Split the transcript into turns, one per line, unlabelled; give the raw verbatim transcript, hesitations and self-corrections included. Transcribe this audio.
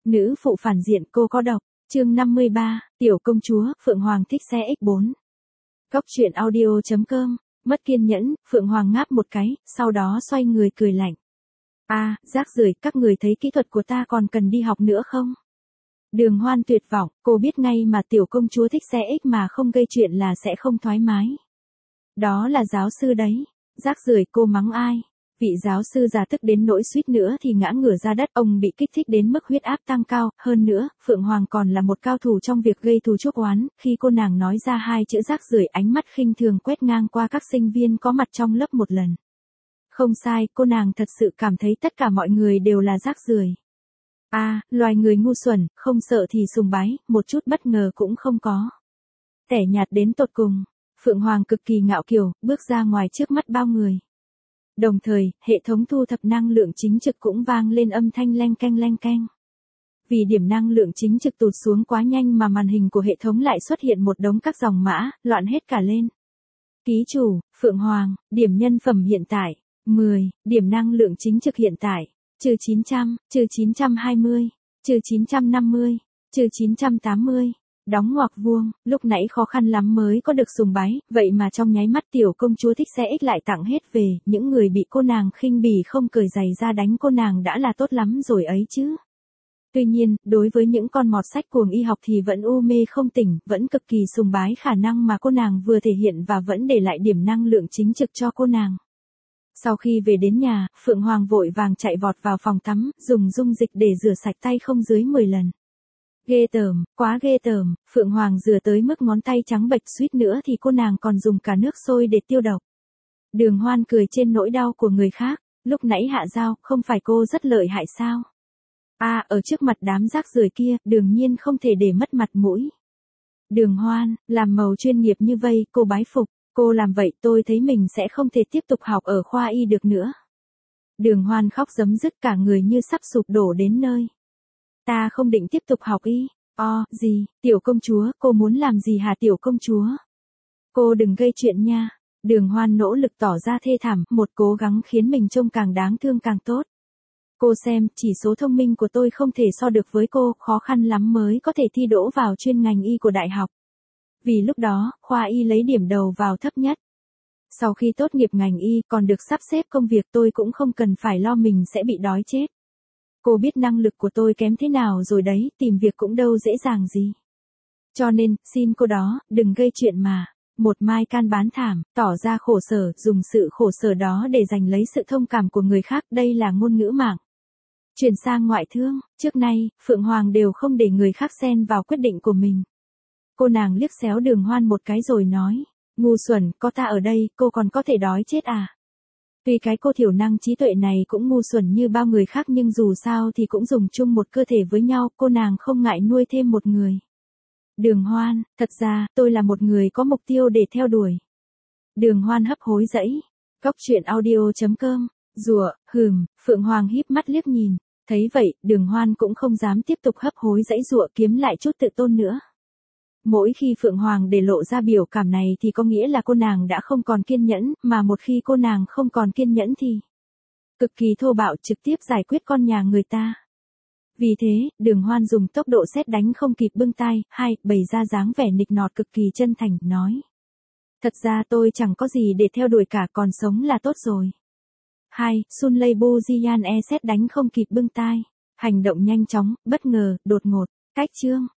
Nữ phụ phản diện cô có độc. Chương năm mươi ba, tiểu công chúa, Phượng Hoàng thích xe ích bốn. Góc truyện audio chấm com. Mất kiên nhẫn, Phượng Hoàng ngáp một cái, sau đó xoay người cười lạnh. A, à, rác rưởi, các người thấy kỹ thuật của ta còn cần đi học nữa không? Đường Hoan tuyệt vọng, cô biết ngay mà tiểu công chúa thích xe ích mà không gây chuyện là sẽ không thoải mái. Đó là giáo sư đấy. Rác rưởi, cô mắng ai? Vị giáo sư già tức đến nỗi suýt nữa thì ngã ngửa ra đất, ông bị kích thích đến mức huyết áp tăng cao, hơn nữa, Phượng Hoàng còn là một cao thủ trong việc gây thù chuốc oán, khi cô nàng nói ra hai chữ rác rưởi, ánh mắt khinh thường quét ngang qua các sinh viên có mặt trong lớp một lần. Không sai, cô nàng thật sự cảm thấy tất cả mọi người đều là rác rưởi. A, à, loài người ngu xuẩn, không sợ thì sùng bái, một chút bất ngờ cũng không có. Tẻ nhạt đến tột cùng, Phượng Hoàng cực kỳ ngạo kiều, bước ra ngoài trước mắt bao người. Đồng thời, hệ thống thu thập năng lượng chính trực cũng vang lên âm thanh leng keng leng keng. Vì điểm năng lượng chính trực tụt xuống quá nhanh mà màn hình của hệ thống lại xuất hiện một đống các dòng mã, loạn hết cả lên. Ký chủ, Phượng Hoàng, điểm nhân phẩm hiện tại, mười, điểm năng lượng chính trực hiện tại, trừ chín trăm, trừ chín trăm hai mươi, trừ chín trăm năm mươi, trừ chín trăm tám mươi. Đóng ngoặc vuông, lúc nãy khó khăn lắm mới có được sùng bái, vậy mà trong nháy mắt tiểu công chúa thích xe ích lại tặng hết về, những người bị cô nàng khinh bỉ không cởi giày ra đánh cô nàng đã là tốt lắm rồi ấy chứ. Tuy nhiên, đối với những con mọt sách cuồng y học thì vẫn u mê không tỉnh, vẫn cực kỳ sùng bái khả năng mà cô nàng vừa thể hiện và vẫn để lại điểm năng lượng chính trực cho cô nàng. Sau khi về đến nhà, Phượng Hoàng vội vàng chạy vọt vào phòng tắm, dùng dung dịch để rửa sạch tay không dưới mười lần. Ghê tởm, quá ghê tởm, Phượng Hoàng rửa tới mức ngón tay trắng bệch, suýt nữa thì cô nàng còn dùng cả nước sôi để tiêu độc. Đường Hoan cười trên nỗi đau của người khác, lúc nãy hạ dao, không phải cô rất lợi hại sao? A, à, ở trước mặt đám rác rưởi kia, đương nhiên không thể để mất mặt mũi. Đường Hoan, làm màu chuyên nghiệp như vây, cô bái phục, cô làm vậy tôi thấy mình sẽ không thể tiếp tục học ở khoa y được nữa. Đường Hoan khóc rấm rứt cả người như sắp sụp đổ đến nơi. Ta không định tiếp tục học y. O, gì, tiểu công chúa, cô muốn làm gì hả tiểu công chúa? Cô đừng gây chuyện nha. Đường Hoan nỗ lực tỏ ra thê thảm, một cố gắng khiến mình trông càng đáng thương càng tốt. Cô xem, chỉ số thông minh của tôi không thể so được với cô, khó khăn lắm mới có thể thi đỗ vào chuyên ngành y của đại học. Vì lúc đó, khoa y lấy điểm đầu vào thấp nhất. Sau khi tốt nghiệp ngành y, còn được sắp xếp công việc, tôi cũng không cần phải lo mình sẽ bị đói chết. Cô biết năng lực của tôi kém thế nào rồi đấy, tìm việc cũng đâu dễ dàng gì. Cho nên, xin cô đó, đừng gây chuyện mà. Một mai can bán thảm, tỏ ra khổ sở, dùng sự khổ sở đó để giành lấy sự thông cảm của người khác, đây là ngôn ngữ mạng. Chuyển sang ngoại thương, trước nay, Phượng Hoàng đều không để người khác xen vào quyết định của mình. Cô nàng liếc xéo Đường Hoan một cái rồi nói, ngu xuẩn, có ta ở đây, cô còn có thể đói chết à? Tuy cái cô thiểu năng trí tuệ này cũng ngu xuẩn như bao người khác nhưng dù sao thì cũng dùng chung một cơ thể với nhau, cô nàng không ngại nuôi thêm một người. Đường Hoan, thật ra, tôi là một người có mục tiêu để theo đuổi. Đường Hoan hấp hối dẫy. Góc truyện audio chấm com. Rùa, hừm, Phượng Hoàng híp mắt liếc nhìn. Thấy vậy, Đường Hoan cũng không dám tiếp tục hấp hối dẫy dụa kiếm lại chút tự tôn nữa. Mỗi khi Phượng Hoàng để lộ ra biểu cảm này thì có nghĩa là cô nàng đã không còn kiên nhẫn, mà một khi cô nàng không còn kiên nhẫn thì cực kỳ thô bạo trực tiếp giải quyết con nhà người ta. Vì thế, Đường Hoan dùng tốc độ sét đánh không kịp bưng tay, hai, bày ra dáng vẻ nịnh nọt cực kỳ chân thành, nói. Thật ra tôi chẳng có gì để theo đuổi cả, còn sống là tốt rồi. Hai, Sun Lei Bu Jian E sét đánh không kịp bưng tay. Hành động nhanh chóng, bất ngờ, đột ngột, cách chương.